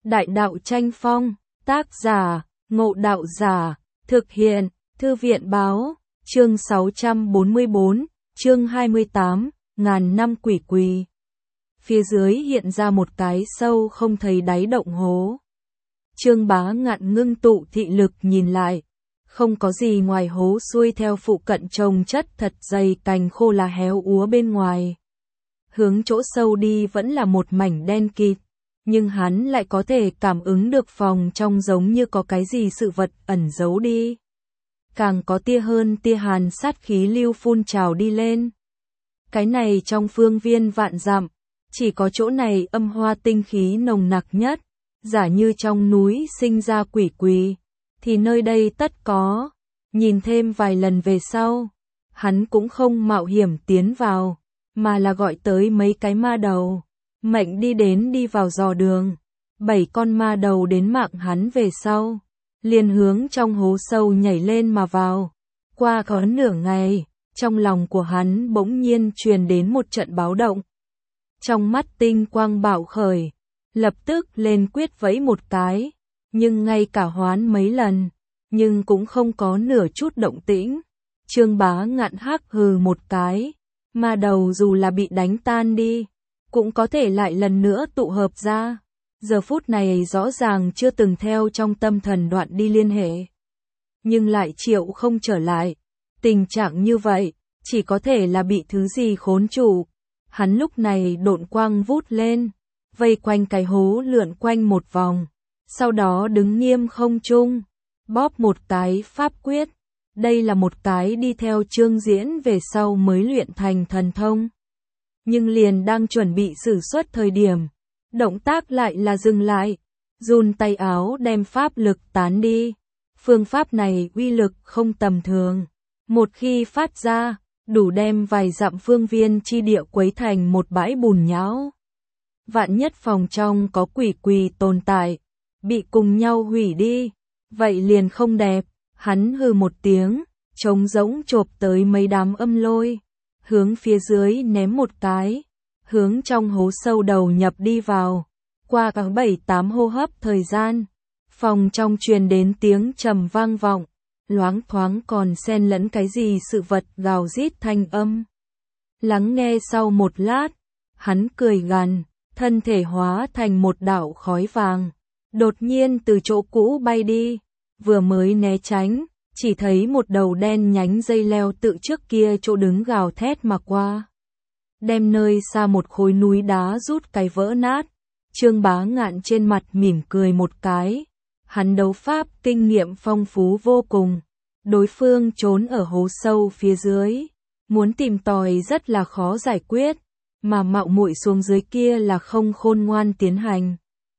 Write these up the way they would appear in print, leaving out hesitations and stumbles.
Đại đạo tranh phong, tác giả, Ngộ Đạo Giả, thực hiện, Thư viện báo, chương 644, chương 28, ngàn năm quỷ quỳ. Phía dưới hiện ra một cái sâu không thấy đáy động hố. Trương Bá Ngạn ngưng tụ thị lực nhìn lại, không có gì ngoài hố xuôi theo phụ cận trồng chất thật dày cành khô lá héo úa bên ngoài. Hướng chỗ sâu đi vẫn là một mảnh đen kịt, nhưng hắn lại có thể cảm ứng được phòng trong giống như có cái gì sự vật ẩn giấu đi. Càng có tia hơn tia hàn sát khí lưu phun trào đi lên. Cái này trong phương viên vạn dặm, chỉ có chỗ này âm hoa tinh khí nồng nặc nhất, giả như trong núi sinh ra quỷ quỳ, thì nơi đây tất có. Nhìn thêm vài lần về sau, hắn cũng không mạo hiểm tiến vào, mà là gọi tới mấy cái ma đầu, mệnh đi vào dò đường. 7 con ma đầu đến mạng hắn về sau, liền hướng trong hố sâu nhảy lên mà vào. Qua có nửa ngày, trong lòng của hắn bỗng nhiên truyền đến một trận báo động. Trong mắt tinh quang bạo khởi, lập tức lên quyết vẫy một cái, nhưng ngay cả hoán mấy lần, nhưng cũng không có nửa chút động tĩnh. Trương Bá Ngạn hắc hừ một cái, ma đầu dù là bị đánh tan đi, cũng có thể lại lần nữa tụ hợp ra. Giờ phút này rõ ràng chưa từng theo trong tâm thần đoạn đi liên hệ, nhưng lại chịu không trở lại. Tình trạng như vậy, chỉ có thể là bị thứ gì khốn trụ. Hắn lúc này độn quang vút lên, vây quanh cái hố lượn quanh một vòng, sau đó đứng nghiêm không trung, bóp một cái pháp quyết. Đây là một cái đi theo Trương Diễn về sau mới luyện thành thần thông. Nhưng liền đang chuẩn bị sử xuất thời điểm, động tác lại là dừng lại, run tay áo đem pháp lực tán đi. Phương pháp này uy lực không tầm thường, một khi phát ra, đủ đem vài dặm phương viên chi địa quấy thành một bãi bùn nhão. Vạn nhất phòng trong có quỷ quỳ tồn tại, bị cùng nhau hủy đi, vậy liền không đẹp. Hắn hừ một tiếng, trống rỗng chộp tới mấy đám âm lôi, hướng phía dưới ném một cái, hướng trong hố sâu đầu nhập đi vào. Qua cả 7-8 hô hấp thời gian, phòng trong truyền đến tiếng trầm vang vọng, loáng thoáng còn xen lẫn cái gì sự vật gào rít thanh âm. Lắng nghe sau một lát, hắn cười gằn, thân thể hóa thành một đạo khói vàng, đột nhiên từ chỗ cũ bay đi. Vừa mới né tránh, chỉ thấy một đầu đen nhánh dây leo tự trước kia chỗ đứng gào thét mà qua, đem nơi xa một khối núi đá rút cái vỡ nát. Trương Bá Ngạn trên mặt mỉm cười một cái, hắn đấu pháp kinh nghiệm phong phú vô cùng, đối phương trốn ở hố sâu phía dưới, muốn tìm tòi rất là khó giải quyết, mà mạo muội xuống dưới kia là không khôn ngoan tiến hành.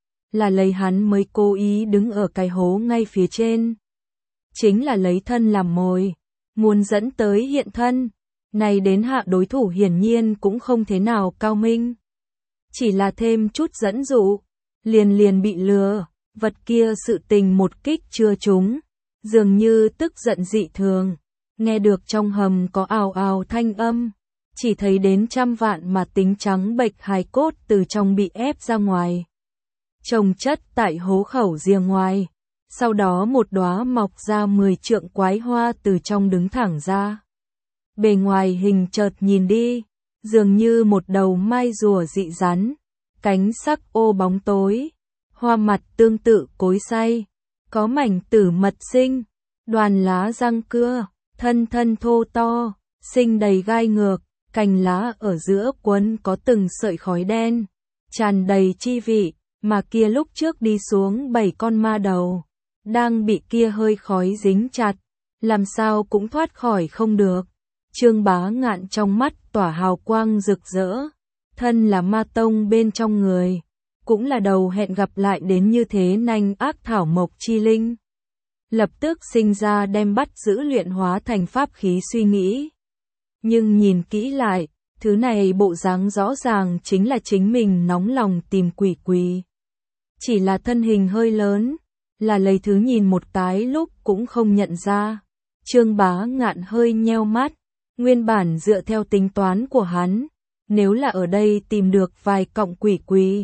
Là lấy hắn mới cố ý đứng ở cái hố ngay phía trên. Chính là lấy thân làm mồi, muốn dẫn tới hiện thân. Này đến hạ đối thủ hiển nhiên cũng không thế nào cao minh. Chỉ là thêm chút dẫn dụ, liền bị lừa. Vật kia sự tình một kích chưa trúng, dường như tức giận dị thường. Nghe được trong hầm có ào ào thanh âm, chỉ thấy đến trăm vạn mà tính trắng bệch hài cốt từ trong bị ép ra ngoài, chồng chất tại hố khẩu rìa ngoài. Sau đó một đóa mọc ra 10 trượng quái hoa từ trong đứng thẳng ra. Bề ngoài hình chợt nhìn đi, dường như một đầu mai rùa dị rắn, cánh sắc ô bóng tối, hoa mặt tương tự cối xay, có mảnh tử mật sinh, đoàn lá răng cưa, thân thô to, sinh đầy gai ngược, cành lá ở giữa quấn có từng sợi khói đen, tràn đầy chi vị. Mà kia lúc trước đi xuống 7 con ma đầu, đang bị kia hơi khói dính chặt, làm sao cũng thoát khỏi không được. Trương Bá Ngạn trong mắt tỏa hào quang rực rỡ, thân là ma tông bên trong người, cũng là đầu hẹn gặp lại đến như thế nanh ác thảo mộc chi linh. Lập tức sinh ra đem bắt giữ luyện hóa thành pháp khí suy nghĩ. Nhưng nhìn kỹ lại, thứ này bộ dáng rõ ràng chính là chính mình nóng lòng tìm quỷ quỳ. Chỉ là thân hình hơi lớn, là lấy thứ nhìn một cái lúc cũng không nhận ra. Trương Bá Ngạn hơi nheo mắt, nguyên bản dựa theo tính toán của hắn, nếu là ở đây tìm được vài cọng quỷ quỳ,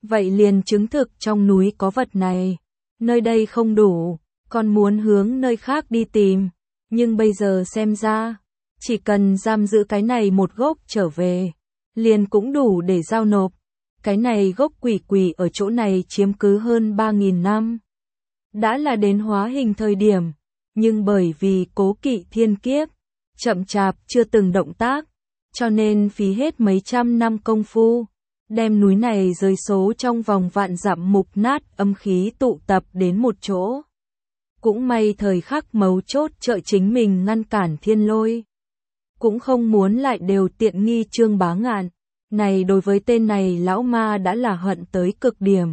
Vậy liền chứng thực trong núi có vật này. Nơi đây không đủ, còn muốn hướng nơi khác đi tìm. Nhưng bây giờ xem ra, chỉ cần giam giữ cái này một gốc trở về, liền cũng đủ để giao nộp. Cái này gốc quỷ quỷ ở chỗ này chiếm cứ hơn 3.000 năm. Đã là đến hóa hình thời điểm, nhưng bởi vì cố kỵ thiên kiếp, chậm chạp chưa từng động tác, cho nên phí hết mấy trăm năm công phu, đem núi này rơi số trong vòng vạn dặm mục nát âm khí tụ tập đến một chỗ. Cũng may thời khắc mấu chốt trợ chính mình ngăn cản thiên lôi. Cũng không muốn lại đều tiện nghi Trương Bá Ngạn. Này đối với tên này lão ma đã là hận tới cực điểm.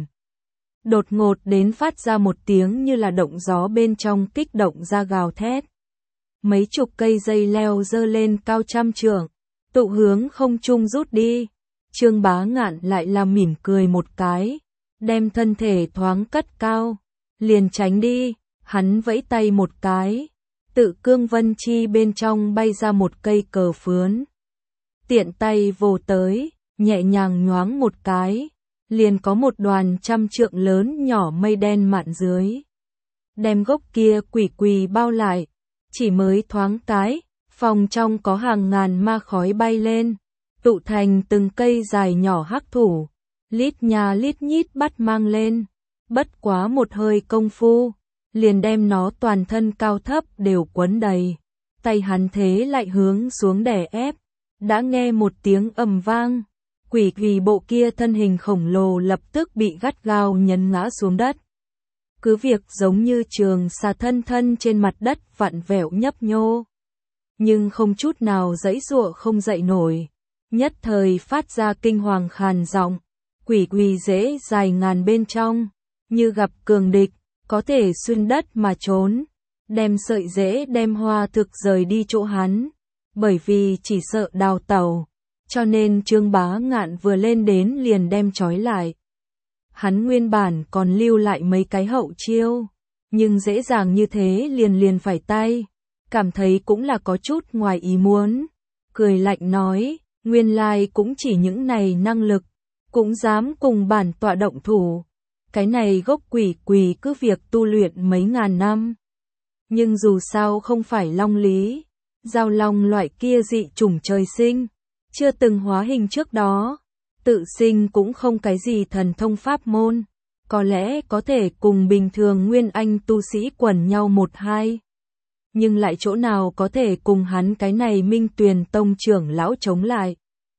Đột ngột đến phát ra một tiếng như là động gió bên trong kích động ra gào thét. Mấy chục cây dây leo dơ lên cao trăm trượng, tụ hướng không trung rút đi. Trương Bá Ngạn lại là mỉm cười một cái, đem thân thể thoáng cất cao, liền tránh đi, hắn vẫy tay một cái, tự cương vân chi bên trong bay ra một cây cờ phướn. Tiện tay vồ tới, nhẹ nhàng nhoáng một cái, liền có một đoàn trăm trượng lớn nhỏ mây đen mạn dưới. Đem gốc kia quỷ quỳ bao lại, chỉ mới thoáng cái, phòng trong có hàng ngàn ma khói bay lên, tụ thành từng cây dài nhỏ hắc thủ, lít nhà lít nhít bắt mang lên, bất quá một hơi công phu, liền đem nó toàn thân cao thấp đều quấn đầy, tay hắn thế lại hướng xuống đè ép, đã nghe một tiếng ầm vang, quỷ quỳ bộ kia thân hình khổng lồ lập tức bị gắt gao nhấn ngã xuống đất. Cứ việc giống như trường xà thân thân trên mặt đất vặn vẹo nhấp nhô, nhưng không chút nào giãy giụa không dậy nổi, nhất thời phát ra kinh hoàng khàn giọng, quỷ quỳ rễ dài ngàn bên trong, như gặp cường địch, có thể xuyên đất mà trốn, đem sợi rễ đem hoa thực rời đi chỗ hắn, bởi vì chỉ sợ đào tẩu, cho nên Trương Bá Ngạn vừa lên đến liền đem trói lại. Hắn nguyên bản còn lưu lại mấy cái hậu chiêu, nhưng dễ dàng như thế liền phải tay, cảm thấy cũng là có chút ngoài ý muốn, cười lạnh nói, nguyên lai cũng chỉ những này năng lực, cũng dám cùng bản tọa động thủ. Cái này gốc quỷ quỳ cứ việc tu luyện mấy ngàn năm. Nhưng dù sao không phải long lý, giao long loại kia dị chủng trời sinh, chưa từng hóa hình trước đó, tự sinh cũng không cái gì thần thông pháp môn, có lẽ có thể cùng bình thường nguyên anh tu sĩ quẩn nhau một hai. Nhưng lại chỗ nào có thể cùng hắn cái này Minh Tuyền Tông trưởng lão chống lại.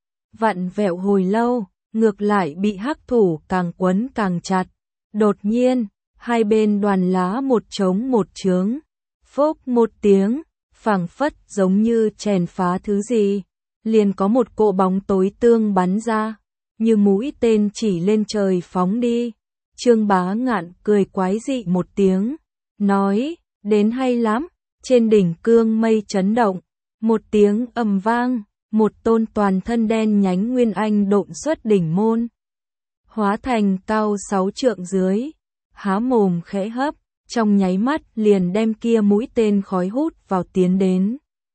Vặn vẹo hồi lâu, ngược lại bị hắc thủ càng quấn càng chặt. Đột nhiên, hai bên đoàn lá một trống một chướng, phốc một tiếng, phảng phất giống như chèn phá thứ gì, liền có một cỗ bóng tối tương bắn ra, như mũi tên chỉ lên trời phóng đi. Trương Bá Ngạn cười quái dị một tiếng, nói, đến hay lắm, trên đỉnh cương mây chấn động, một tiếng ầm vang, một tôn toàn thân đen nhánh nguyên anh độn xuất đỉnh môn. Hóa thành cao 6 trượng dưới, há mồm khẽ hấp, trong nháy mắt liền đem kia mũi tên khói hút vào tiến đến.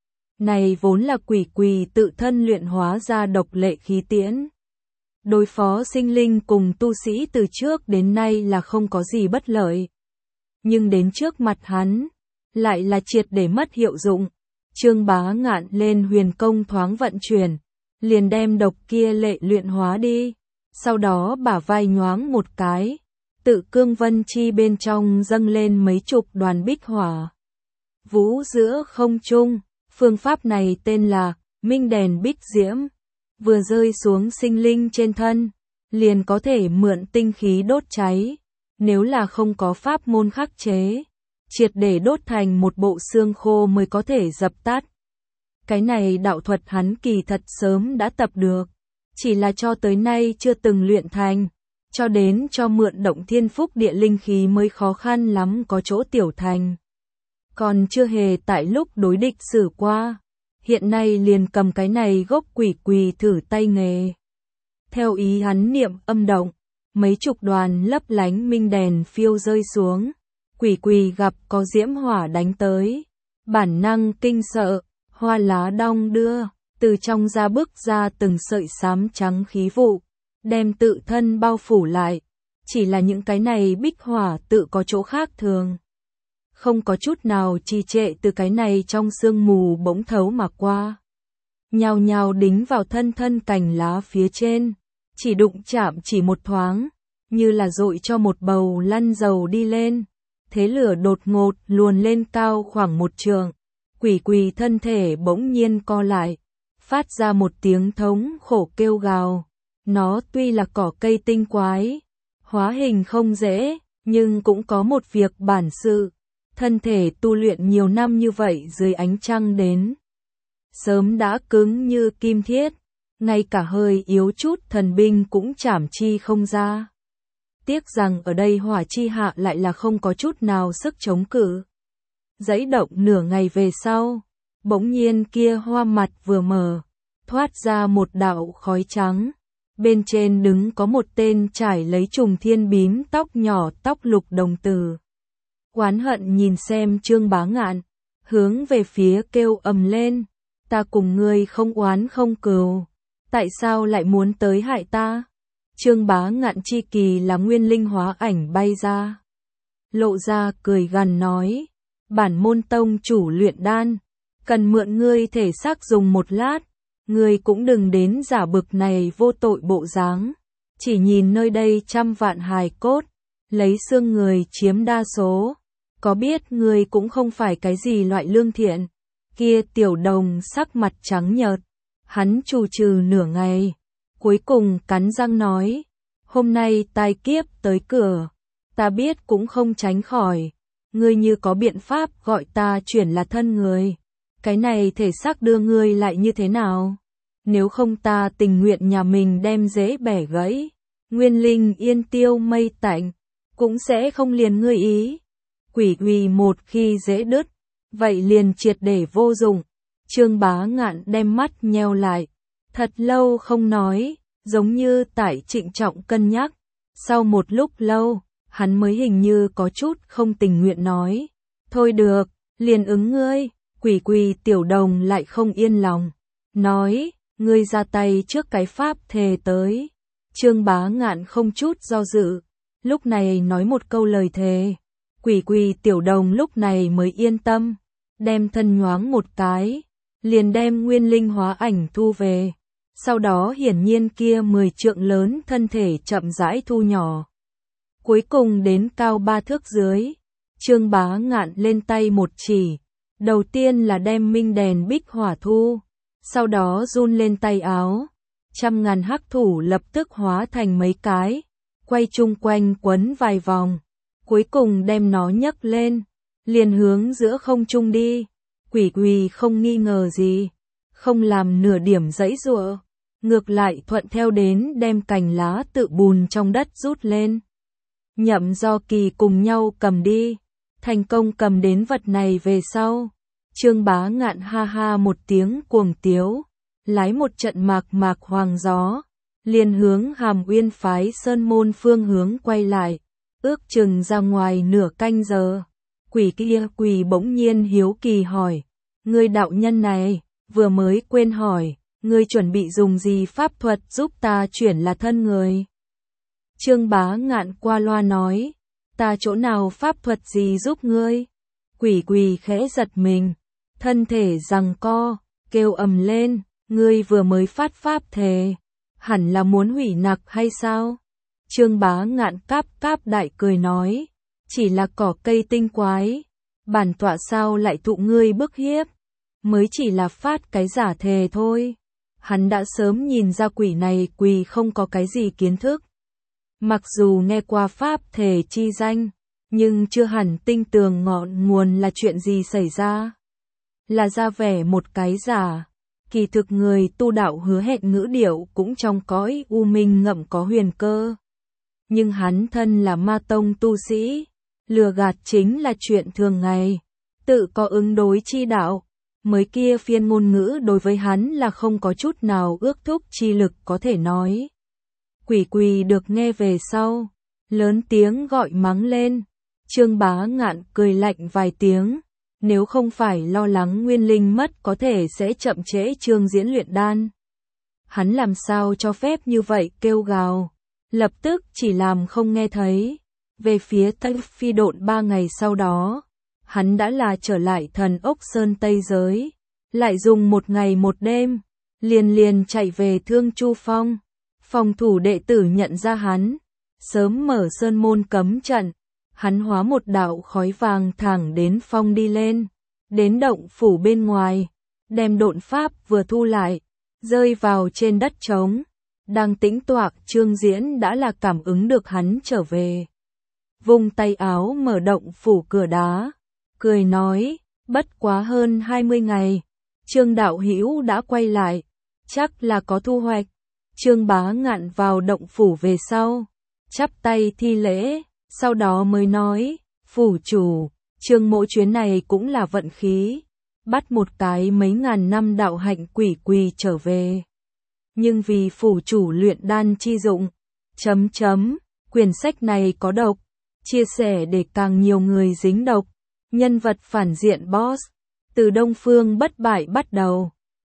Này vốn là quỷ quỳ tự thân luyện hóa ra độc lệ khí tiễn. Đối phó sinh linh cùng tu sĩ từ trước đến nay là không có gì bất lợi. Nhưng đến trước mặt hắn, lại là triệt để mất hiệu dụng. Trương Bá Ngạn lên huyền công thoáng vận chuyển, liền đem độc kia lệ luyện hóa đi. Sau đó bả vai nhoáng một cái, tự cương vân chi bên trong dâng lên mấy chục đoàn bích hỏa. Vũ giữa không trung, phương pháp này tên là Minh Đèn Bích Diễm, vừa rơi xuống sinh linh trên thân, liền có thể mượn tinh khí đốt cháy, nếu là không có pháp môn khắc chế, triệt để đốt thành một bộ xương khô mới có thể dập tắt. Cái này đạo thuật hắn kỳ thật sớm đã tập được, chỉ là cho tới nay chưa từng luyện thành, cho đến cho mượn động thiên phúc địa linh khí mới khó khăn lắm có chỗ tiểu thành. Còn chưa hề tại lúc đối địch xử qua, hiện nay liền cầm cái này gốc quỷ quỳ thử tay nghề. Theo ý hắn niệm âm động, mấy chục đoàn lấp lánh minh đèn phiêu rơi xuống, quỷ quỳ gặp có diễm hỏa đánh tới, bản năng kinh sợ, hoa lá đong đưa, từ trong ra bước ra từng sợi xám trắng khí vụ, đem tự thân bao phủ lại. Chỉ là những cái này bích hỏa tự có chỗ khác thường. Không có chút nào trì trệ từ cái này trong sương mù bỗng thấu mà qua. Nhào nhào đính vào thân cành lá phía trên. Chỉ đụng chạm chỉ một thoáng. Như là dội cho một bầu lăn dầu đi lên. Thế lửa đột ngột luồn lên cao khoảng 1 trượng. Quỷ quỳ thân thể bỗng nhiên co lại. Phát ra một tiếng thống khổ kêu gào. Nó tuy là cỏ cây tinh quái. Hóa hình không dễ, nhưng cũng có một việc bản sự. Thân thể tu luyện nhiều năm như vậy dưới ánh trăng đến. Sớm đã cứng như kim thiết. Ngay cả hơi yếu chút thần binh cũng chảm chi không ra. Tiếc rằng ở đây hỏa chi hạ lại là không có chút nào sức chống cự. Giãy động nửa ngày về sau, bỗng nhiên kia hoa mặt vừa mở, thoát ra một đạo khói trắng. Bên trên đứng có một tên trải lấy trùng thiên bím tóc nhỏ tóc lục đồng tử. Oán hận nhìn xem Trương Bá Ngạn, hướng về phía kêu ầm lên. Ta cùng ngươi không oán không cừu, tại sao lại muốn tới hại ta? Trương Bá Ngạn chi kỳ là nguyên linh hóa ảnh bay ra. Lộ ra cười gằn nói, bản môn tông chủ luyện đan, cần mượn ngươi thể xác dùng một lát, ngươi cũng đừng đến giả bực này vô tội bộ dáng. Chỉ nhìn nơi đây trăm vạn hài cốt, lấy xương người chiếm đa số, có biết ngươi cũng không phải cái gì loại lương thiện. Kia tiểu đồng sắc mặt trắng nhợt, hắn trù trừ nửa ngày, cuối cùng cắn răng nói, hôm nay tai kiếp tới cửa, ta biết cũng không tránh khỏi, ngươi như có biện pháp gọi ta chuyển là thân người, cái này thể xác đưa ngươi lại như thế nào? Nếu không ta tình nguyện nhà mình đem rễ bẻ gãy, nguyên linh yên tiêu mây tạnh, cũng sẽ không liền ngươi ý. Quỷ quỳ một khi rễ đứt, vậy liền triệt để vô dụng. Trương Bá Ngạn đem mắt nheo lại, thật lâu không nói, giống như tại trịnh trọng cân nhắc. Sau một lúc lâu, hắn mới hình như có chút không tình nguyện nói, thôi được, liền ứng ngươi. Quỷ quỳ tiểu đồng lại không yên lòng, nói, ngươi ra tay trước cái pháp thề tới. Trương Bá Ngạn không chút do dự, lúc này nói một câu lời thề. Quỷ quỳ tiểu đồng lúc này mới yên tâm, đem thân nhoáng một cái, liền đem nguyên linh hóa ảnh thu về. Sau đó hiển nhiên kia 10 trượng lớn thân thể chậm rãi thu nhỏ. Cuối cùng đến cao 3 thước dưới, Trương Bá Ngạn lên tay một chỉ, đầu tiên là đem minh đèn bích hỏa thu, sau đó run lên tay áo, 100.000 hắc thủ lập tức hóa thành mấy cái, quay chung quanh quấn vài vòng, cuối cùng đem nó nhấc lên, liền hướng giữa không trung đi. Quỷ quỳ không nghi ngờ gì, không làm nửa điểm giãy giụa, ngược lại thuận theo đến đem cành lá tự bùn trong đất rút lên. Nhậm Do Kỳ cùng nhau cầm đi, thành công cầm đến vật này về sau. Trương Bá Ngạn ha ha một tiếng cuồng tiếu, lái một trận mạc mạc hoàng gió, liền hướng Hàm Uyên phái sơn môn phương hướng quay lại, ước chừng ra ngoài nửa canh giờ. Quỷ kia quỳ bỗng nhiên hiếu kỳ hỏi, ngươi đạo nhân này, vừa mới quên hỏi, ngươi chuẩn bị dùng gì pháp thuật giúp ta chuyển là thân người? Trương Bá Ngạn qua loa nói, ta chỗ nào pháp thuật gì giúp ngươi? Quỷ quỳ khẽ giật mình, thân thể giằng co, kêu ầm lên, ngươi vừa mới phát pháp thề, hẳn là muốn hủy nặc hay sao? Trương Bá Ngạn cáp cáp đại cười nói, chỉ là cỏ cây tinh quái, bản tọa sao lại thụ ngươi bức hiếp, mới chỉ là phát cái giả thề thôi. Hắn đã sớm nhìn ra quỷ này quỳ không có cái gì kiến thức. Mặc dù nghe qua pháp thề chi danh, nhưng chưa hẳn tinh tường ngọn nguồn là chuyện gì xảy ra. Là ra vẻ một cái giả, kỳ thực người tu đạo hứa hẹn ngữ điệu cũng trong cõi u minh ngậm có huyền cơ. Nhưng hắn thân là ma tông tu sĩ, lừa gạt chính là chuyện thường ngày, tự có ứng đối chi đạo, mới kia phiên ngôn ngữ đối với hắn là không có chút nào ước thúc chi lực có thể nói. Quỷ quỳ được nghe về sau, lớn tiếng gọi mắng lên. Trương Bá Ngạn cười lạnh vài tiếng, nếu không phải lo lắng nguyên linh mất có thể sẽ chậm trễ chương diễn luyện đan. hắn làm sao cho phép như vậy kêu gào, lập tức chỉ làm không nghe thấy. Về phía Thanh Phi Độn 3 ngày sau đó, hắn đã là trở lại Thần Ốc Sơn Tây Giới, lại dùng 1 ngày 1 đêm, liền chạy về Thương Chu Phong. Phòng thủ đệ tử nhận ra hắn, sớm mở sơn môn cấm trận, hắn hóa một đạo khói vàng thẳng đến phong đi lên, đến động phủ bên ngoài, đem độn pháp vừa thu lại, rơi vào trên đất trống. Đang tĩnh toạc Trương Diễn đã là cảm ứng được hắn trở về. Vung tay áo mở động phủ cửa đá, cười nói, bất quá hơn 20 ngày, Trương đạo hữu đã quay lại, chắc là có thu hoạch. Trương Bá Ngạn vào động phủ về sau, chắp tay thi lễ, sau đó mới nói, phủ chủ, Trương mỗ chuyến này cũng là vận khí, bắt một cái mấy ngàn năm đạo hạnh quỷ quỳ trở về. Nhưng vì phủ chủ luyện đan chi dụng, quyển sách này có độc, chia sẻ để càng nhiều người dính độc, nhân vật phản diện boss, từ Đông Phương bất bại bắt đầu.